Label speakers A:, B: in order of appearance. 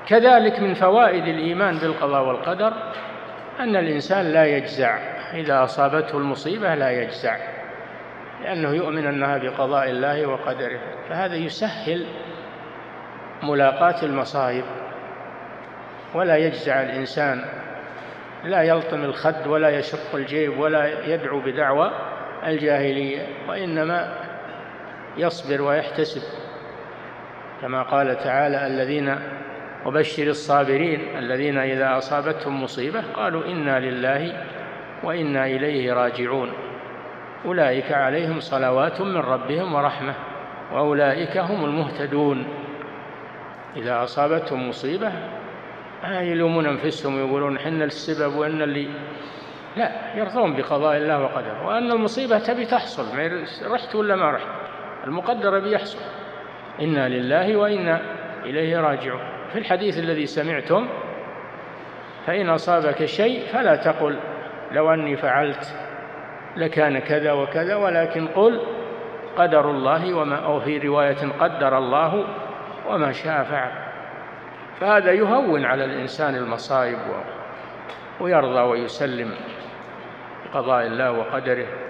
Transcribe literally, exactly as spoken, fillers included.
A: كذلك من فوائد الإيمان بالقضاء والقدر أن الإنسان لا يجزع إذا أصابته المصيبة، لا يجزع، لأنه يؤمن أنها بقضاء الله وقدره، فهذا يسهل ملاقاة المصائب. ولا يجزع الإنسان، لا يلطم الخد ولا يشق الجيب ولا يدعو بدعوى الجاهلية، وإنما يصبر ويحتسب، كما قال تعالى: الذين وبشر الصابرين الذين إذا أصابتهم مصيبة قالوا إنا لله وإنا إليه راجعون أولئك عليهم صلوات من ربهم ورحمة وأولئك هم المهتدون. إذا أصابتهم مصيبة لا يلومون أنفسهم ويقولون حنا السبب وإن اللي، لا، يرضون بقضاء الله وقدره، وأن المصيبة تبي تحصل، رحت ولا ما رحت، المقدر بيحصل. إنا لله وإنا إليه راجعون. في الحديث الذي سمعتم: فإن أصابك شيء فلا تقل لو أني فعلت لكان كذا وكذا، ولكن قل قدر الله وما، أو في رواية قدر الله وما شاء فعل. فهذا يهون على الإنسان المصائب ويرضى ويسلم بقضاء الله وقدره.